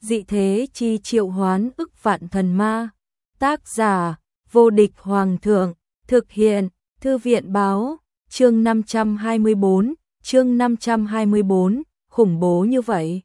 dị thế chi triệu hoán ức vạn thần ma. Tác giả, vô địch hoàng thượng, thực hiện, thư viện báo, chương 524, khủng bố như vậy.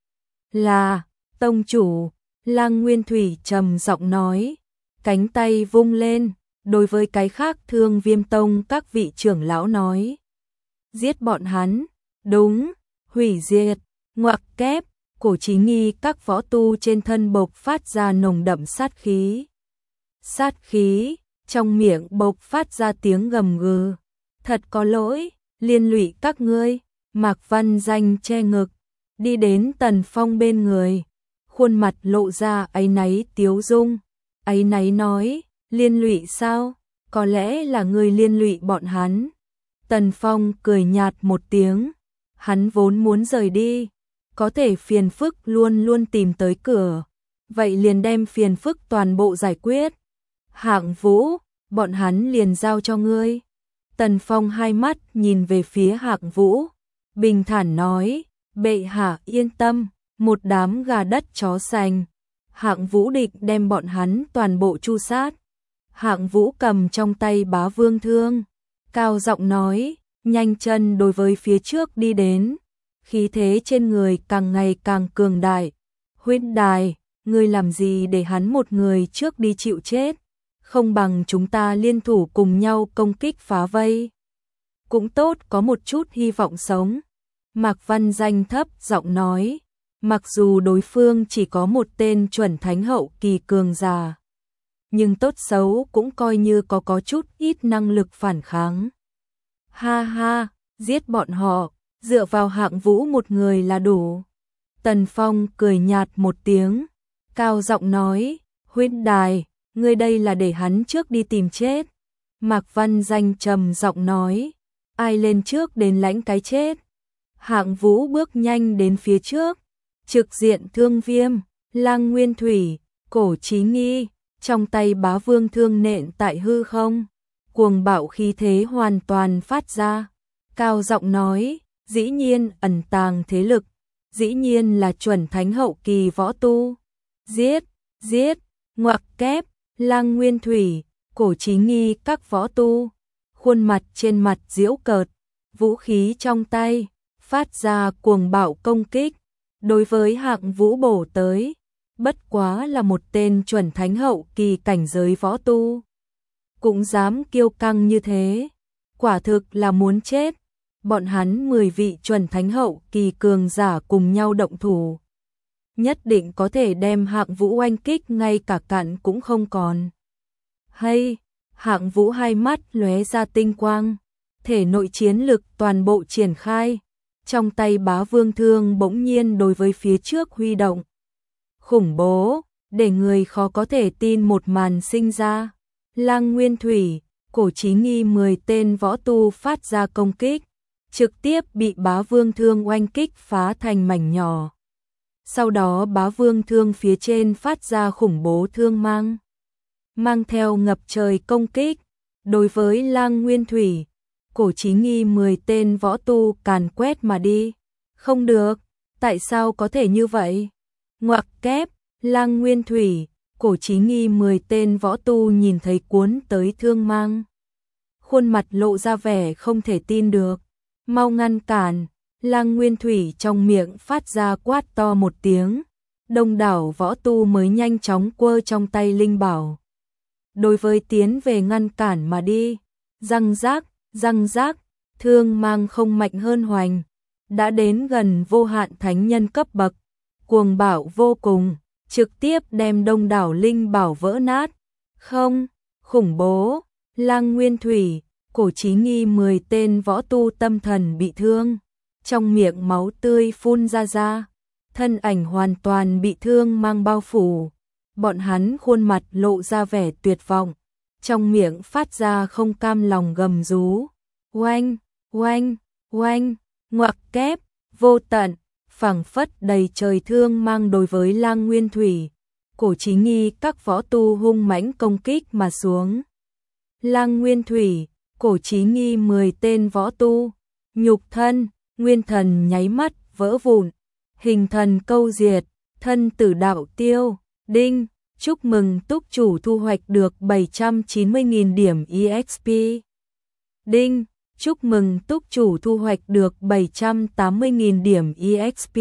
Là, tông chủ, Lăng Nguyên Thủy trầm giọng nói, cánh tay vung lên, đối với cái khác Thương Viêm Tông các vị trưởng lão nói. Giết bọn hắn, đúng, hủy diệt, ngoặc kép, Cổ Chí Nghi các võ tu trên thân bộc phát ra nồng đậm sát khí. Sát khí, trong miệng bộc phát ra tiếng gầm gừ. Thật có lỗi, liên lụy các ngươi. Mạc Văn Danh che ngực, đi đến Tần Phong bên người, khuôn mặt lộ ra áy náy tiếu dung. Áy náy nói, liên lụy sao? Có lẽ là ngươi liên lụy bọn hắn. Tần Phong cười nhạt một tiếng, hắn vốn muốn rời đi, có thể phiền phức luôn luôn tìm tới cửa, vậy liền đem phiền phức toàn bộ giải quyết. Hạng Vũ, bọn hắn liền giao cho ngươi. Tần Phong hai mắt nhìn về phía Hạng Vũ, bình thản nói, bệ hạ yên tâm, một đám gà đất chó sành. Hạng Vũ định đem bọn hắn toàn bộ tru sát. Hạng Vũ cầm trong tay Bá Vương Thương, cao giọng nói, nhanh chân đối với phía trước đi đến, khí thế trên người càng ngày càng cường đại. Huyết Đài, ngươi làm gì để hắn một người trước đi chịu chết, không bằng chúng ta liên thủ cùng nhau công kích phá vây. Cũng tốt có một chút hy vọng sống. Mạc Văn Danh thấp giọng nói, mặc dù đối phương chỉ có một tên chuẩn thánh hậu kỳ cường giả, nhưng tốt xấu cũng coi như có chút ít năng lực phản kháng. Ha ha, giết bọn họ, dựa vào Hạng Vũ một người là đủ. Tần Phong cười nhạt một tiếng, cao giọng nói, Huyết Đài, ngươi đây là để hắn trước đi tìm chết. Mạc Văn Danh trầm giọng nói, ai lên trước đến lãnh cái chết. Hạng Vũ bước nhanh đến phía trước, trực diện Thương Viêm, Lăng Nguyên Thủy, Cổ Chí Nghi, trong tay Bá Vương Thương nện tại hư không, cuồng bạo khí thế hoàn toàn phát ra. Cao giọng nói, dĩ nhiên ẩn tàng thế lực, dĩ nhiên là chuẩn thánh hậu kỳ võ tu. Giết, giết, ngoặc kép, Lăng Nguyên Thủy, Cổ Chí Nghi các võ tu, khuôn mặt trên mặt giễu cợt, vũ khí trong tay, phát ra cuồng bạo công kích, đối với Hạng Vũ bổ tới, bất quá là một tên chuẩn thánh hậu kỳ cảnh giới võ tu. Cũng dám kiêu căng như thế, quả thực là muốn chết. Bọn hắn 10 vị chuẩn thánh hậu kỳ cường giả cùng nhau động thủ, nhất định có thể đem Hạng Vũ oanh kích ngay cả cặn cũng không còn. Hay, Hạng Vũ hai mắt lóe ra tinh quang, thể nội chiến lực toàn bộ triển khai, trong tay Bá Vương Thương bỗng nhiên đối với phía trước huy động. Khủng bố, để người khó có thể tin một màn sinh ra. Lăng Nguyên Thủy, Cổ Chí Nghi 10 tên võ tu phát ra công kích, trực tiếp bị Bá Vương Thương oanh kích phá thành mảnh nhỏ. Sau đó Bá Vương Thương phía trên phát ra khủng bố thương mang theo ngập trời công kích, đối với Lăng Nguyên Thủy, Cổ Chí Nghi 10 tên võ tu càn quét mà đi. Không được, tại sao có thể như vậy? Ngoặc kép, Lăng Nguyên Thủy, Cổ Chí Nghi 10 tên võ tu nhìn thấy cuốn tới thương mang, khuôn mặt lộ ra vẻ không thể tin được. Mau ngăn cản. Lăng Nguyên Thủy trong miệng phát ra quát to một tiếng, đông đảo võ tu mới nhanh chóng quơ trong tay linh bảo, đối với tiến về ngăn cản mà đi. Răng rác, thương mang không mạnh hơn hoành, đã đến gần vô hạn thánh nhân cấp bậc, cuồng bạo vô cùng, trực tiếp đem đông đảo linh bảo vỡ nát. Không, khủng bố. Lăng Nguyên Thủy, Cổ Chí Nghi 10 tên võ tu tâm thần bị thương, trong miệng máu tươi phun ra, thân ảnh hoàn toàn bị thương mang bao phủ. Bọn hắn khuôn mặt lộ ra vẻ tuyệt vọng, trong miệng phát ra không cam lòng gầm rú. Oanh, oanh, oanh, ngoặc kép, vô tận, phảng phất đầy trời thương mang đối với Lăng Nguyên Thủy, Cổ Chí Nghi các võ tu hung mãnh công kích mà xuống. Lăng Nguyên Thủy, Cổ Chí Nghi 10 tên võ tu, nhục thân, nguyên thần nháy mắt vỡ vụn, hình thần câu diệt, Thân tử đạo tiêu, đinh, chúc mừng túc chủ thu hoạch được 790.000 điểm EXP. Đinh, chúc mừng túc chủ thu hoạch được 780.000 điểm EXP.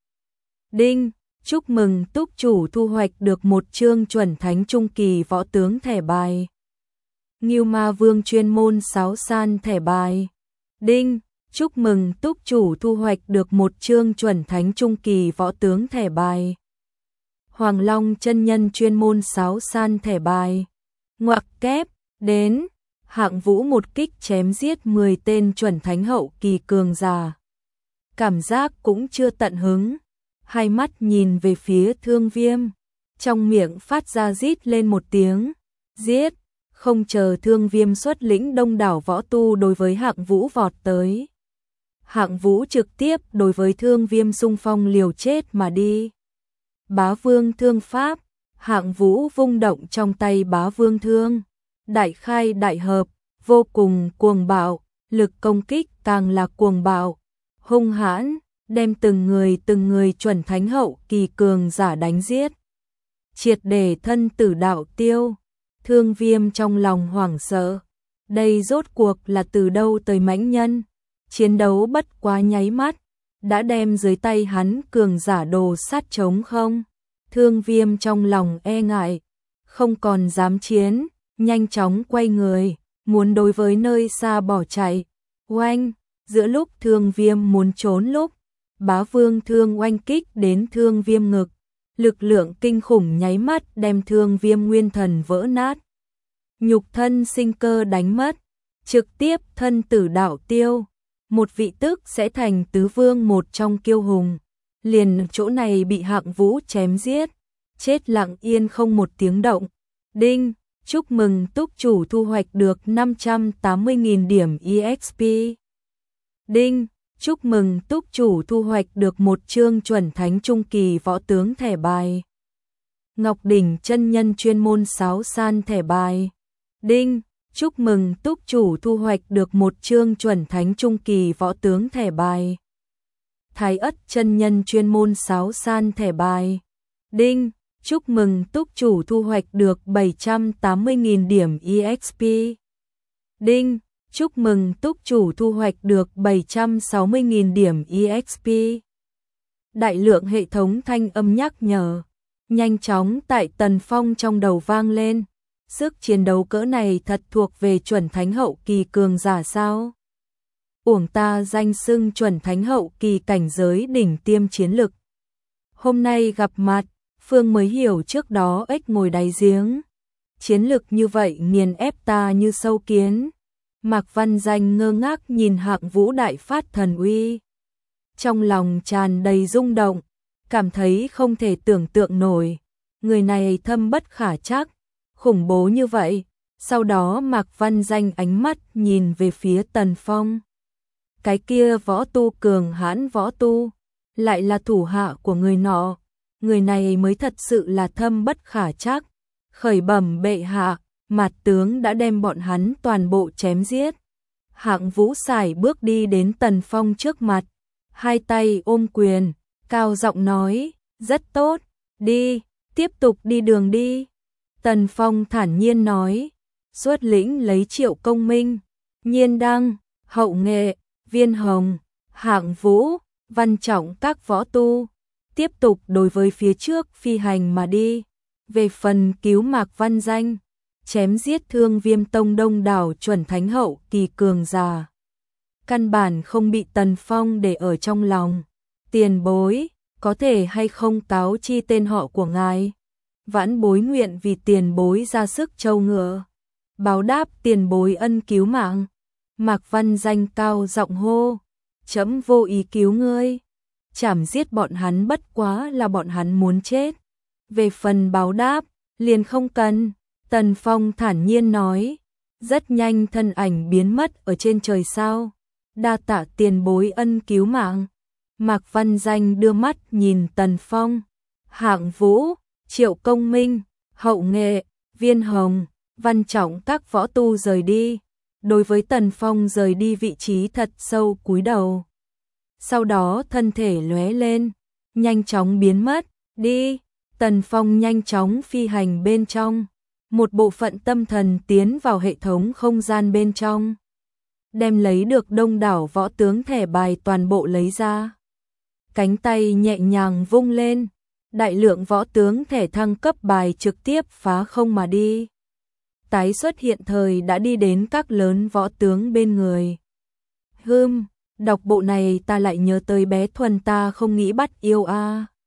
Đinh, chúc mừng túc chủ thu hoạch được một chương chuẩn thánh trung kỳ võ tướng thẻ bài. Ngưu Ma Vương chuyên môn 6 san thẻ bài. Đinh, chúc mừng túc chủ thu hoạch được một chương chuẩn thánh trung kỳ võ tướng thẻ bài. Hoàng Long chân nhân chuyên môn 6 san thẻ bài. Ngoặc kép, đến, Hạng Vũ một kích chém giết 10 tên chuẩn thánh hậu kỳ cường giả. Cảm giác cũng chưa tận hứng, hai mắt nhìn về phía Thương Viêm, trong miệng phát ra rít lên một tiếng, giết, không chờ Thương Viêm xuất lĩnh đông đảo võ tu đối với Hạng Vũ vọt tới. Hạng Vũ trực tiếp đối với Thương Viêm xung phong liều chết mà đi. Bá Vương thương pháp, Hạng Vũ vung động trong tay Bá Vương thương, đại khai đại hợp, vô cùng cuồng bạo, lực công kích càng là cuồng bạo, hung hãn, đem từng người chuẩn thánh hậu kỳ cường giả đánh giết. Triệt để thân tử đạo tiêu, Thương Viêm trong lòng hoảng sợ, đây rốt cuộc là từ đâu tới mãnh nhân, chiến đấu bất quá nháy mắt, đã đem dưới tay hắn cường giả đồ sát trống không. Thương Viêm trong lòng e ngại, không còn dám chiến, nhanh chóng quay người, muốn đối với nơi xa bỏ chạy. Oanh, giữa lúc Thương Viêm muốn trốn lúc, Bá Vương thương oanh kích đến Thương Viêm ngực, lực lượng kinh khủng nháy mắt đem Thương Viêm nguyên thần vỡ nát. Nhục thân sinh cơ đánh mất, trực tiếp thân tử đạo tiêu, một vị tức sẽ thành tứ vương một trong kiêu hùng. Liền chỗ này bị Hạng Vũ chém giết, chết lặng yên không một tiếng động. Đinh, chúc mừng túc chủ thu hoạch được 580.000 điểm EXP. Đinh, chúc mừng túc chủ thu hoạch được một chương chuẩn thánh trung kỳ võ tướng thẻ bài. Ngọc Đỉnh chân nhân chuyên môn 6 san thẻ bài. Đinh, chúc mừng túc chủ thu hoạch được một chương chuẩn thánh trung kỳ võ tướng thẻ bài. Thái Ất chân nhân chuyên môn 6 san thẻ bài. Đinh, chúc mừng túc chủ thu hoạch được 780.000 điểm EXP. Đinh, chúc mừng túc chủ thu hoạch được 760.000 điểm EXP. Đại lượng hệ thống thanh âm nhắc nhở, nhanh chóng tại Tần Phong trong đầu vang lên. Sức chiến đấu cỡ này thật thuộc về chuẩn thánh hậu kỳ cường giả sao? Uổng ta danh xưng chuẩn thánh hậu kỳ cảnh giới đỉnh tiêm chiến lực. Hôm nay gặp mặt, Phương mới hiểu trước đó ếch ngồi đáy giếng. Chiến lực như vậy nghiền ép ta như sâu kiến. Mạc Văn Danh ngơ ngác nhìn Hạng Vũ đại phát thần uy. Trong lòng tràn đầy rung động, cảm thấy không thể tưởng tượng nổi. Người này thâm bất khả trắc, khủng bố như vậy. Sau đó Mạc Văn Danh ánh mắt nhìn về phía Tần Phong. Cái kia võ tu cường hãn võ tu, lại là thủ hạ của người nọ. Người này mới thật sự là thâm bất khả trắc. Khởi bẩm bệ hạ, Mạt tướng đã đem bọn hắn toàn bộ chém giết. Hạng Vũ sải bước đi đến Tần Phong trước mặt, hai tay ôm quyền, cao giọng nói, rất tốt, đi, tiếp tục đi đường đi. Tần Phong thản nhiên nói, xuất lĩnh lấy Triệu Công Minh, Nhiên Đăng, Hậu Nghệ, Viên Hồng, Hạng Vũ, Văn Trọng các võ tu, tiếp tục đối với phía trước phi hành mà đi. Về phần cứu Mạc Văn Danh, chém giết Thương Viêm tông đông đảo chuẩn thánh hậu kỳ cường giả, căn bản không bị Tần Phong để ở trong lòng. Tiền bối, có thể hay không cáo chi tên họ của ngài? Vãn bối nguyện vì tiền bối ra sức trâu ngựa, báo đáp tiền bối ân cứu mạng. Mạc Văn Danh cao giọng hô, chấm vô ý cứu ngươi, chảm giết bọn hắn bất quá là bọn hắn muốn chết. Về phần báo đáp, liền không cần. Tần Phong thản nhiên nói, rất nhanh thân ảnh biến mất ở trên trời sao. Đa tạ tiền bối ân cứu mạng. Mạc Văn Danh đưa mắt nhìn Tần Phong, Hạng Vũ, Triệu Công Minh, Hậu Nghệ, Viên Hồng, Văn Trọng các võ tu rời đi. Đối với Tần Phong rời đi vị trí thật sâu cúi đầu. Sau đó thân thể lóe lên, nhanh chóng biến mất, Đi, Tần Phong nhanh chóng phi hành bên trong. Một bộ phận tâm thần tiến vào hệ thống không gian bên trong. Đem lấy được đông đảo võ tướng thẻ bài toàn bộ lấy ra. Cánh tay nhẹ nhàng vung lên. Đại lượng võ tướng thẻ thăng cấp bài trực tiếp phá không mà đi. Tái xuất hiện thời đã đi đến các lớn võ tướng bên người. Đọc bộ này ta lại nhớ tới bé Thuần ta không nghĩ bắt yêu a.